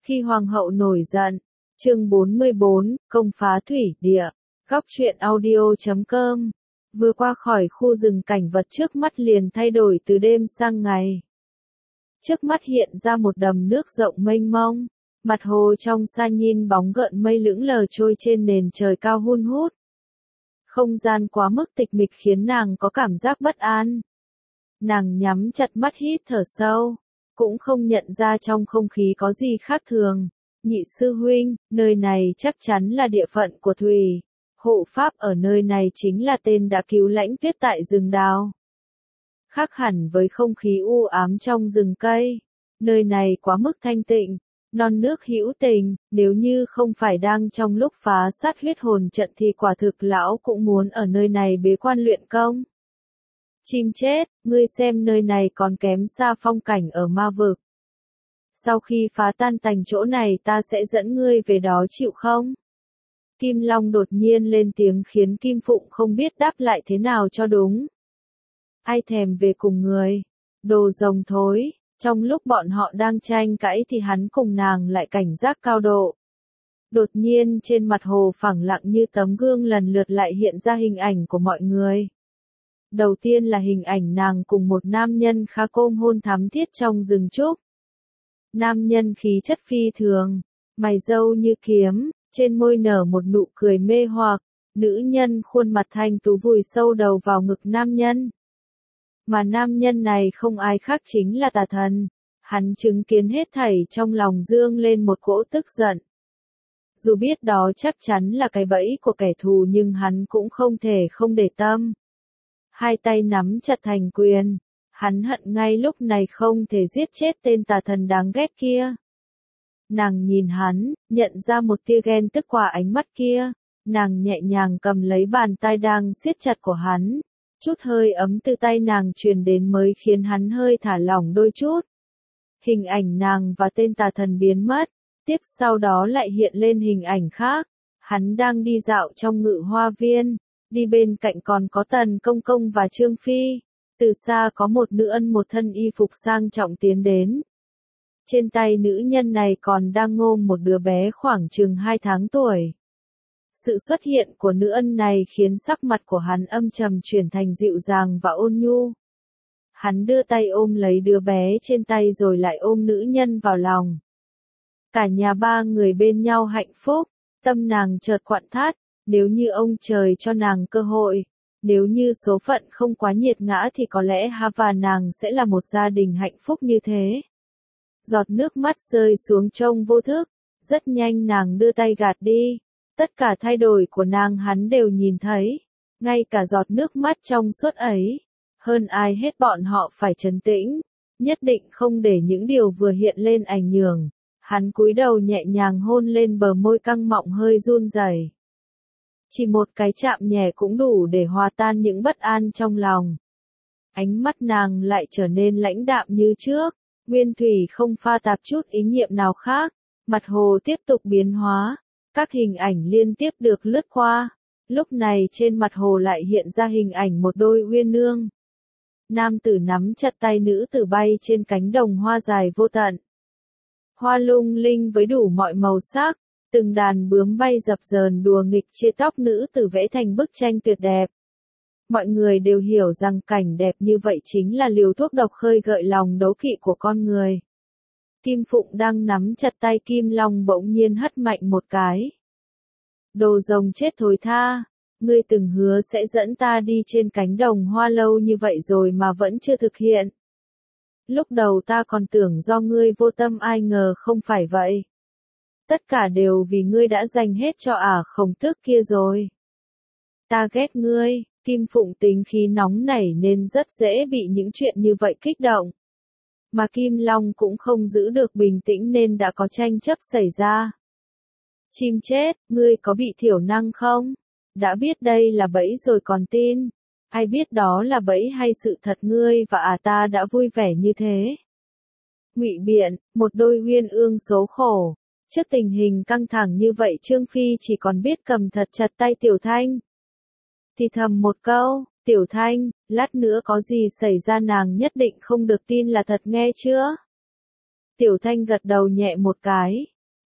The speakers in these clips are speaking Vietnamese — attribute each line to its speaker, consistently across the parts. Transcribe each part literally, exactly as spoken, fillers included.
Speaker 1: Khi hoàng hậu nổi giận. Chương bốn mươi bốn, công phá thủy địa. Góc truyện audio chấm com. Vừa qua khỏi khu rừng, cảnh vật trước mắt liền thay đổi từ đêm sang ngày. Trước mắt hiện ra một đầm nước rộng mênh mông, mặt hồ trong xa nhìn bóng gợn mây lững lờ trôi trên nền trời cao hun hút. Không gian quá mức tịch mịch khiến nàng có cảm giác bất an. Nàng nhắm chặt mắt hít thở sâu, cũng không nhận ra trong không khí có gì khác thường. Nhị sư huynh, nơi này chắc chắn là địa phận của Thủy. Hộ pháp ở nơi này chính là tên đã cứu Lãnh Tuyết tại rừng đào. Khác hẳn với không khí u ám trong rừng cây, nơi này quá mức thanh tịnh, non nước hữu tình, nếu như không phải đang trong lúc phá sát huyết hồn trận thì quả thực lão cũng muốn ở nơi này bế quan luyện công. Chim chết, ngươi xem nơi này còn kém xa phong cảnh ở ma vực. Sau khi phá tan tành chỗ này ta sẽ dẫn ngươi về đó chịu không? Kim Long đột nhiên lên tiếng khiến Kim Phụng không biết đáp lại thế nào cho đúng. Ai thèm về cùng người? Đồ rồng thối, trong lúc bọn họ đang tranh cãi thì hắn cùng nàng lại cảnh giác cao độ. Đột nhiên trên mặt hồ phẳng lặng như tấm gương lần lượt lại hiện ra hình ảnh của mọi người. Đầu tiên là hình ảnh nàng cùng một nam nhân khá côm hôn thắm thiết trong rừng trúc. Nam nhân khí chất phi thường, mày râu như kiếm, trên môi nở một nụ cười mê hoặc, nữ nhân khuôn mặt thanh tú vùi sâu đầu vào ngực nam nhân. Mà nam nhân này không ai khác chính là Tà Thần, hắn chứng kiến hết thảy trong lòng dương lên một cỗ tức giận. Dù biết đó chắc chắn là cái bẫy của kẻ thù nhưng hắn cũng không thể không để tâm. Hai tay nắm chặt thành quyền, hắn hận ngay lúc này không thể giết chết tên Tà Thần đáng ghét kia. Nàng nhìn hắn, nhận ra một tia ghen tức qua ánh mắt kia, nàng nhẹ nhàng cầm lấy bàn tay đang siết chặt của hắn, chút hơi ấm từ tay nàng truyền đến mới khiến hắn hơi thả lỏng đôi chút. Hình ảnh nàng và tên Tà Thần biến mất, tiếp sau đó lại hiện lên hình ảnh khác, hắn đang đi dạo trong ngự hoa viên, đi bên cạnh còn có Tần Công Công và Trương Phi, từ xa có một nữ ân một thân y phục sang trọng tiến đến. Trên tay nữ nhân này còn đang ôm một đứa bé khoảng chừng hai tháng tuổi. Sự xuất hiện của nữ ân này khiến sắc mặt của hắn âm trầm chuyển thành dịu dàng và ôn nhu. Hắn đưa tay ôm lấy đứa bé trên tay rồi lại ôm nữ nhân vào lòng. Cả nhà ba người bên nhau hạnh phúc, tâm nàng chợt quặn thắt, nếu như ông trời cho nàng cơ hội, nếu như số phận không quá nghiệt ngã thì có lẽ Ha và nàng sẽ là một gia đình hạnh phúc như thế. Giọt nước mắt rơi xuống trong vô thức, rất nhanh nàng đưa tay gạt đi. Tất cả thay đổi của nàng hắn đều nhìn thấy, ngay cả giọt nước mắt trong suốt ấy. Hơn ai hết bọn họ phải trấn tĩnh, nhất định không để những điều vừa hiện lên ảnh hưởng. Hắn cúi đầu nhẹ nhàng hôn lên bờ môi căng mọng hơi run rẩy. Chỉ một cái chạm nhẹ cũng đủ để hòa tan những bất an trong lòng. Ánh mắt nàng lại trở nên lãnh đạm như trước. Nguyên thủy không pha tạp chút ý niệm nào khác, mặt hồ tiếp tục biến hóa, các hình ảnh liên tiếp được lướt qua, lúc này trên mặt hồ lại hiện ra hình ảnh một đôi uyên ương. Nam tử nắm chặt tay nữ tử bay trên cánh đồng hoa dài vô tận. Hoa lung linh với đủ mọi màu sắc, từng đàn bướm bay dập dờn đùa nghịch chia tóc nữ tử vẽ thành bức tranh tuyệt đẹp. Mọi người đều hiểu rằng cảnh đẹp như vậy chính là liều thuốc độc khơi gợi lòng đố kỵ của con người. Kim Phụng đang nắm chặt tay Kim Long bỗng nhiên hất mạnh một cái. Đồ rồng chết thối tha, ngươi từng hứa sẽ dẫn ta đi trên cánh đồng hoa lâu như vậy rồi mà vẫn chưa thực hiện. Lúc đầu ta còn tưởng do ngươi vô tâm ai ngờ không phải vậy. Tất cả đều vì ngươi đã dành hết cho ả Khổng Tước kia rồi. Ta ghét ngươi. Kim Phụng tính khí nóng nảy nên rất dễ bị những chuyện như vậy kích động. Mà Kim Long cũng không giữ được bình tĩnh nên đã có tranh chấp xảy ra. Chim chết, ngươi có bị thiểu năng không? Đã biết đây là bẫy rồi còn tin. Ai biết đó là bẫy hay sự thật ngươi và à ta đã vui vẻ như thế. Ngụy biện, một đôi uyên ương số khổ. Trước tình hình căng thẳng như vậy Trương Phi chỉ còn biết cầm thật chặt tay Tiểu Thanh. Thì thầm một câu, Tiểu Thanh, lát nữa có gì xảy ra nàng nhất định không được tin là thật nghe chưa? Tiểu Thanh gật đầu nhẹ một cái,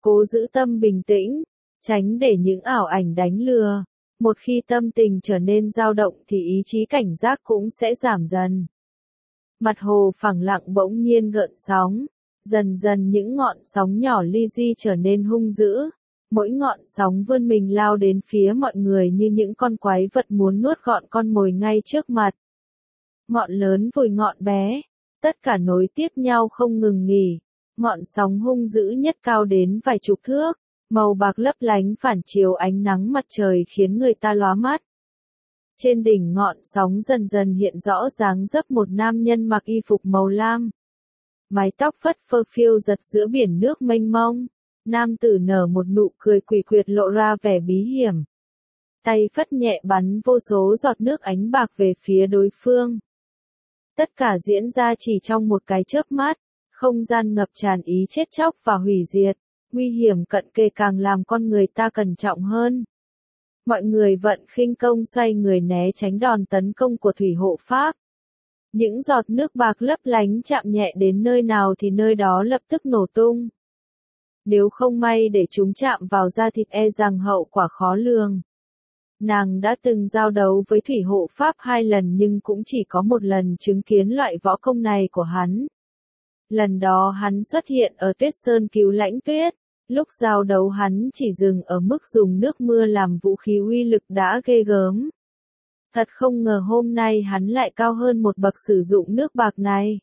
Speaker 1: Cố giữ tâm bình tĩnh, tránh để những ảo ảnh đánh lừa. Một khi tâm tình trở nên dao động thì ý chí cảnh giác cũng sẽ giảm dần. Mặt hồ phẳng lặng bỗng nhiên gợn sóng. Dần dần những ngọn sóng nhỏ li di trở nên hung dữ. Mỗi ngọn sóng vươn mình lao đến phía mọi người như những con quái vật muốn nuốt gọn con mồi ngay trước mặt. Ngọn lớn vùi ngọn bé. Tất cả nối tiếp nhau không ngừng nghỉ. Ngọn sóng hung dữ nhất cao đến vài chục thước. Màu bạc lấp lánh phản chiếu ánh nắng mặt trời khiến người ta lóa mắt. Trên đỉnh ngọn sóng dần dần hiện rõ dáng dấp một nam nhân mặc y phục màu lam. Mái tóc phất phơ phiêu giật giữa biển nước mênh mông. Nam tử nở một nụ cười quỷ quyệt lộ ra vẻ bí hiểm. Tay phất nhẹ bắn vô số giọt nước ánh bạc về phía đối phương. Tất cả diễn ra chỉ trong một cái chớp mắt, không gian ngập tràn ý chết chóc và hủy diệt, nguy hiểm cận kề càng làm con người ta cẩn trọng hơn. Mọi người vận khinh công xoay người né tránh đòn tấn công của thủy hộ pháp. Những giọt nước bạc lấp lánh chạm nhẹ đến nơi nào thì nơi đó lập tức nổ tung. Nếu không may để chúng chạm vào da thịt e rằng hậu quả khó lường. Nàng đã từng giao đấu với thủy hộ pháp hai lần nhưng cũng chỉ có một lần chứng kiến loại võ công này của hắn. Lần đó hắn xuất hiện ở Tuyết Sơn cứu Lãnh Tuyết. Lúc giao đấu hắn chỉ dừng ở mức dùng nước mưa làm vũ khí uy lực đã ghê gớm. Thật không ngờ hôm nay hắn lại cao hơn một bậc sử dụng nước bạc này.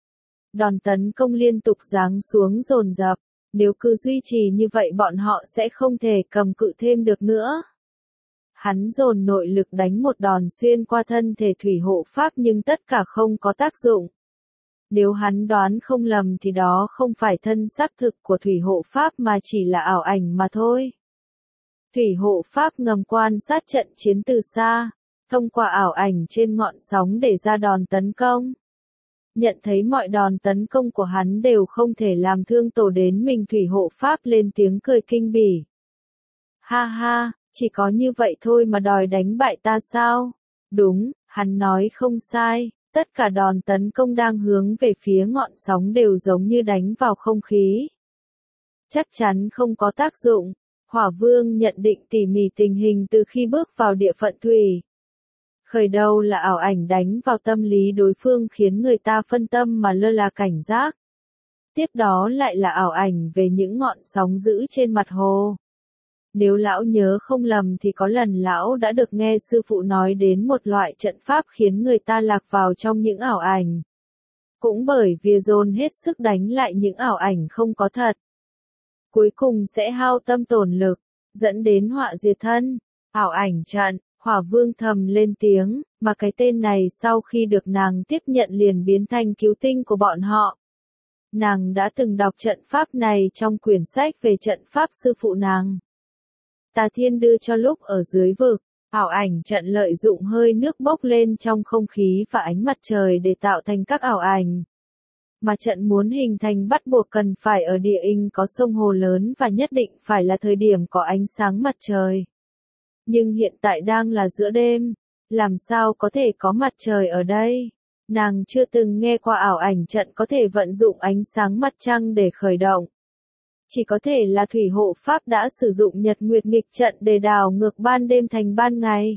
Speaker 1: Đòn tấn công liên tục giáng xuống dồn dập. Nếu cứ duy trì như vậy bọn họ sẽ không thể cầm cự thêm được nữa. Hắn dồn nội lực đánh một đòn xuyên qua thân thể thủy hộ pháp nhưng tất cả không có tác dụng. Nếu hắn đoán không lầm thì đó không phải thân xác thực của thủy hộ pháp mà chỉ là ảo ảnh mà thôi. Thủy hộ pháp ngầm quan sát trận chiến từ xa, thông qua ảo ảnh trên ngọn sóng để ra đòn tấn công. Nhận thấy mọi đòn tấn công của hắn đều không thể làm thương tổn đến mình, thủy hộ pháp lên tiếng cười kinh bỉ. Ha ha, chỉ có như vậy thôi mà đòi đánh bại ta sao? Đúng, hắn nói không sai, tất cả đòn tấn công đang hướng về phía ngọn sóng đều giống như đánh vào không khí. Chắc chắn không có tác dụng, Hỏa Vương nhận định tỉ mỉ tình hình từ khi bước vào địa phận thủy. Khởi đầu là ảo ảnh đánh vào tâm lý đối phương khiến người ta phân tâm mà lơ là cảnh giác. Tiếp đó lại là ảo ảnh về những ngọn sóng dữ trên mặt hồ. Nếu lão nhớ không lầm thì có lần lão đã được nghe sư phụ nói đến một loại trận pháp khiến người ta lạc vào trong những ảo ảnh. Cũng bởi vì dồn hết sức đánh lại những ảo ảnh không có thật. Cuối cùng sẽ hao tâm tổn lực, dẫn đến họa diệt thân. Ảo ảnh trận, Hỏa Vương thầm lên tiếng, mà cái tên này sau khi được nàng tiếp nhận liền biến thành cứu tinh của bọn họ. Nàng đã từng đọc trận pháp này trong quyển sách về trận pháp sư phụ nàng. Tà Thiên đưa cho lúc ở dưới vực, ảo ảnh trận lợi dụng hơi nước bốc lên trong không khí và ánh mặt trời để tạo thành các ảo ảnh. Mà trận muốn hình thành bắt buộc cần phải ở địa hình có sông hồ lớn và nhất định phải là thời điểm có ánh sáng mặt trời. Nhưng hiện tại đang là giữa đêm, làm sao có thể có mặt trời ở đây? Nàng chưa từng nghe qua ảo ảnh trận có thể vận dụng ánh sáng mặt trăng để khởi động. Chỉ có thể là thủy hộ pháp đã sử dụng nhật nguyệt nghịch trận để đảo ngược ban đêm thành ban ngày.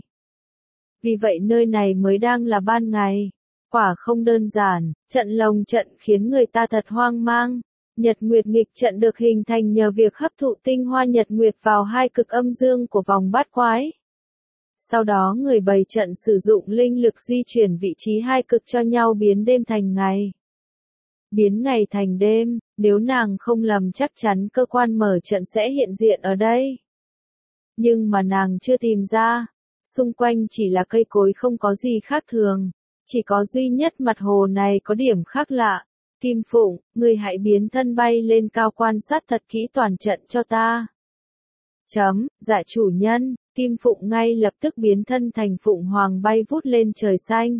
Speaker 1: Vì vậy nơi này mới đang là ban ngày. Quả không đơn giản, trận lồng trận khiến người ta thật hoang mang. Nhật nguyệt nghịch trận được hình thành nhờ việc hấp thụ tinh hoa nhật nguyệt vào hai cực âm dương của vòng bát quái. Sau đó người bày trận sử dụng linh lực di chuyển vị trí hai cực cho nhau biến đêm thành ngày. Biến ngày thành đêm, nếu nàng không lầm chắc chắn cơ quan mở trận sẽ hiện diện ở đây. Nhưng mà nàng chưa tìm ra, xung quanh chỉ là cây cối không có gì khác thường, chỉ có duy nhất mặt hồ này có điểm khác lạ. Kim Phụng, ngươi hãy biến thân bay lên cao quan sát thật kỹ toàn trận cho ta. Chấm, dạ chủ nhân, Kim Phụng ngay lập tức biến thân thành Phụng Hoàng bay vút lên trời xanh.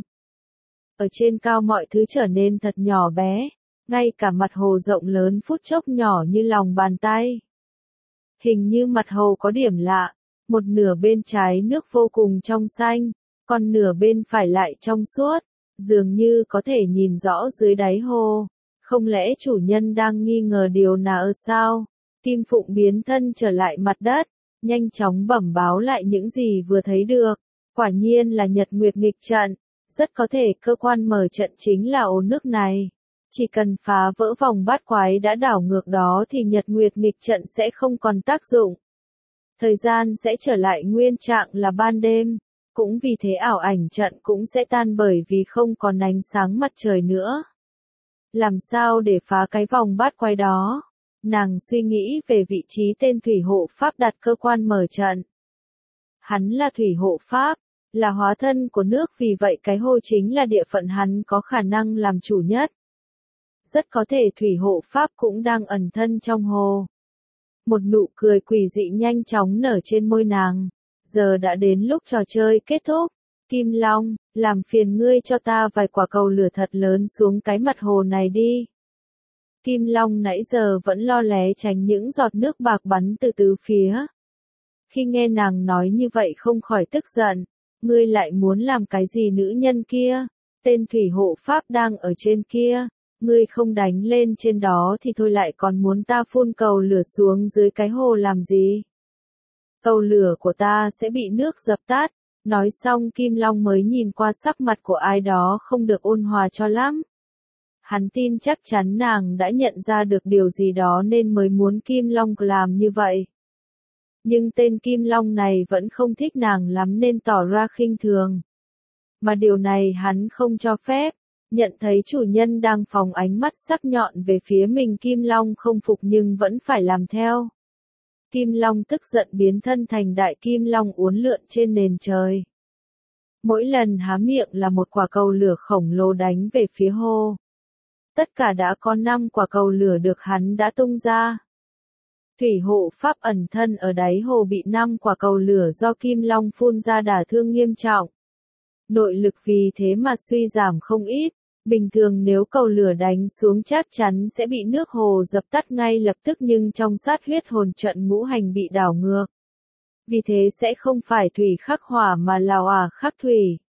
Speaker 1: Ở trên cao mọi thứ trở nên thật nhỏ bé, ngay cả mặt hồ rộng lớn phút chốc nhỏ như lòng bàn tay. Hình như mặt hồ có điểm lạ, một nửa bên trái nước vô cùng trong xanh, còn nửa bên phải lại trong suốt, dường như có thể nhìn rõ dưới đáy hồ. Không lẽ chủ nhân đang nghi ngờ điều nào sao? Kim Phụng biến thân trở lại mặt đất, nhanh chóng bẩm báo lại những gì vừa thấy được. Quả nhiên là Nhật Nguyệt nghịch trận, rất có thể cơ quan mở trận chính là ô nước này. Chỉ cần phá vỡ vòng bát quái đã đảo ngược đó thì Nhật Nguyệt nghịch trận sẽ không còn tác dụng. Thời gian sẽ trở lại nguyên trạng là ban đêm, cũng vì thế ảo ảnh trận cũng sẽ tan bởi vì không còn ánh sáng mặt trời nữa. Làm sao để phá cái vòng bát quái đó? Nàng suy nghĩ về vị trí tên thủy hộ pháp đặt cơ quan mở trận. Hắn là thủy hộ pháp, là hóa thân của nước, vì vậy cái hồ chính là địa phận hắn có khả năng làm chủ nhất. Rất có thể thủy hộ pháp cũng đang ẩn thân trong hồ. Một nụ cười quỷ dị nhanh chóng nở trên môi nàng. Giờ đã đến lúc trò chơi kết thúc. Kim Long, làm phiền ngươi cho ta vài quả cầu lửa thật lớn xuống cái mặt hồ này đi. Kim Long nãy giờ vẫn lo lé tránh những giọt nước bạc bắn từ tứ phía. Khi nghe nàng nói như vậy không khỏi tức giận. Ngươi lại muốn làm cái gì nữ nhân kia? Tên thủy hộ pháp đang ở trên kia. Ngươi không đánh lên trên đó thì thôi, lại còn muốn ta phun cầu lửa xuống dưới cái hồ làm gì? Cầu lửa của ta sẽ bị nước dập tắt. Nói xong Kim Long mới nhìn qua sắc mặt của ai đó không được ôn hòa cho lắm. Hắn tin chắc chắn nàng đã nhận ra được điều gì đó nên mới muốn Kim Long làm như vậy. Nhưng tên Kim Long này vẫn không thích nàng lắm nên tỏ ra khinh thường. Mà điều này hắn không cho phép. Nhận thấy chủ nhân đang phóng ánh mắt sắc nhọn về phía mình, Kim Long không phục nhưng vẫn phải làm theo. Kim Long tức giận biến thân thành đại Kim Long uốn lượn trên nền trời. Mỗi lần há miệng là một quả cầu lửa khổng lồ đánh về phía hồ. Tất cả đã có năm quả cầu lửa được hắn đã tung ra. Thủy hộ pháp ẩn thân ở đáy hồ bị năm quả cầu lửa do Kim Long phun ra đả thương nghiêm trọng. Nội lực vì thế mà suy giảm không ít. Bình thường nếu cầu lửa đánh xuống chắc chắn sẽ bị nước hồ dập tắt ngay lập tức, nhưng trong sát huyết hồn trận ngũ hành bị đảo ngược. Vì thế sẽ không phải thủy khắc hỏa mà là hỏa khắc thủy.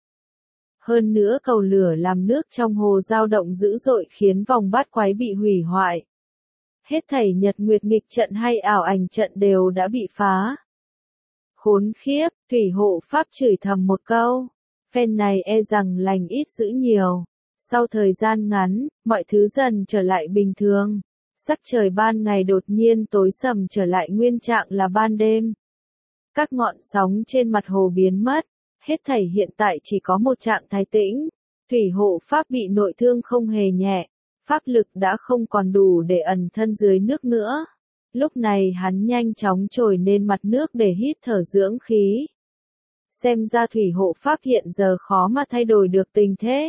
Speaker 1: Hơn nữa cầu lửa làm nước trong hồ dao động dữ dội khiến vòng bát quái bị hủy hoại. Hết thảy Nhật Nguyệt nghịch trận hay ảo ảnh trận đều đã bị phá. Khốn khiếp, thủy hộ pháp chửi thầm một câu. Phen này e rằng lành ít dữ nhiều. Sau thời gian ngắn, mọi thứ dần trở lại bình thường. Sắc trời ban ngày đột nhiên tối sầm trở lại nguyên trạng là ban đêm. Các ngọn sóng trên mặt hồ biến mất. Hết thảy hiện tại chỉ có một trạng thái tĩnh. Thủy hộ pháp bị nội thương không hề nhẹ. Pháp lực đã không còn đủ để ẩn thân dưới nước nữa. Lúc này hắn nhanh chóng trồi lên mặt nước để hít thở dưỡng khí. Xem ra thủy hộ pháp hiện giờ khó mà thay đổi được tình thế.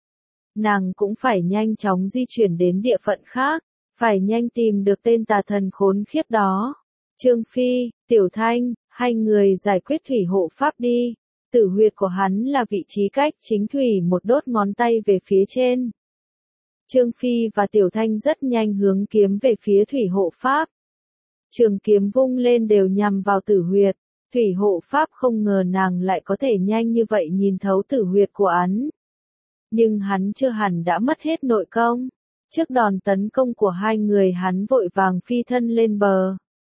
Speaker 1: Nàng cũng phải nhanh chóng di chuyển đến địa phận khác, phải nhanh tìm được tên tà thần khốn khiếp đó. Trương Phi, Tiểu Thanh, hai người giải quyết thủy hộ pháp đi. Tử huyệt của hắn là vị trí cách chính thủy một đốt ngón tay về phía trên. Trương Phi và Tiểu Thanh rất nhanh hướng kiếm về phía thủy hộ pháp. Trường kiếm vung lên đều nhằm vào tử huyệt. Thủy hộ pháp không ngờ nàng lại có thể nhanh như vậy nhìn thấu tử huyệt của hắn. Nhưng hắn chưa hẳn đã mất hết nội công. Trước đòn tấn công của hai người hắn vội vàng phi thân lên bờ.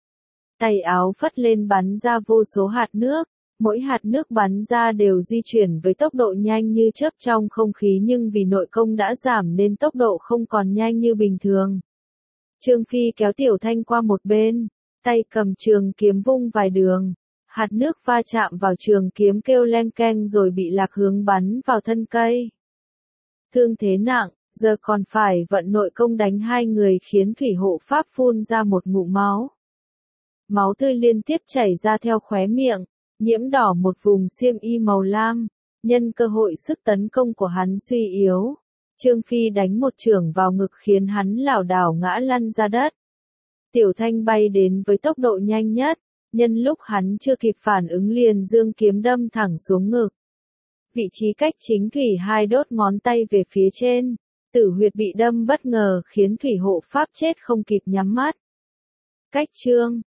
Speaker 1: Tay áo phất lên bắn ra vô số hạt nước. Mỗi hạt nước bắn ra đều di chuyển với tốc độ nhanh như chớp trong không khí, nhưng vì nội công đã giảm nên tốc độ không còn nhanh như bình thường. Trương Phi kéo Tiểu Thanh qua một bên, tay cầm trường kiếm vung vài đường. Hạt nước va chạm vào trường kiếm kêu leng keng rồi bị lạc hướng bắn vào thân cây. Thương thế nặng, giờ còn phải vận nội công đánh hai người khiến thủy hộ pháp phun ra một ngụm máu. Máu tươi liên tiếp chảy ra theo khóe miệng, nhiễm đỏ một vùng xiêm y màu lam. Nhân cơ hội sức tấn công của hắn suy yếu, Trương Phi đánh một chưởng vào ngực khiến hắn lảo đảo ngã lăn ra đất. Tiểu Thanh bay đến với tốc độ nhanh nhất, nhân lúc hắn chưa kịp phản ứng liền giương kiếm đâm thẳng xuống ngực. Vị trí cách chính thủy hai đốt ngón tay về phía trên, tử huyệt bị đâm bất ngờ khiến thủy hộ pháp chết không kịp nhắm mắt. Cách chương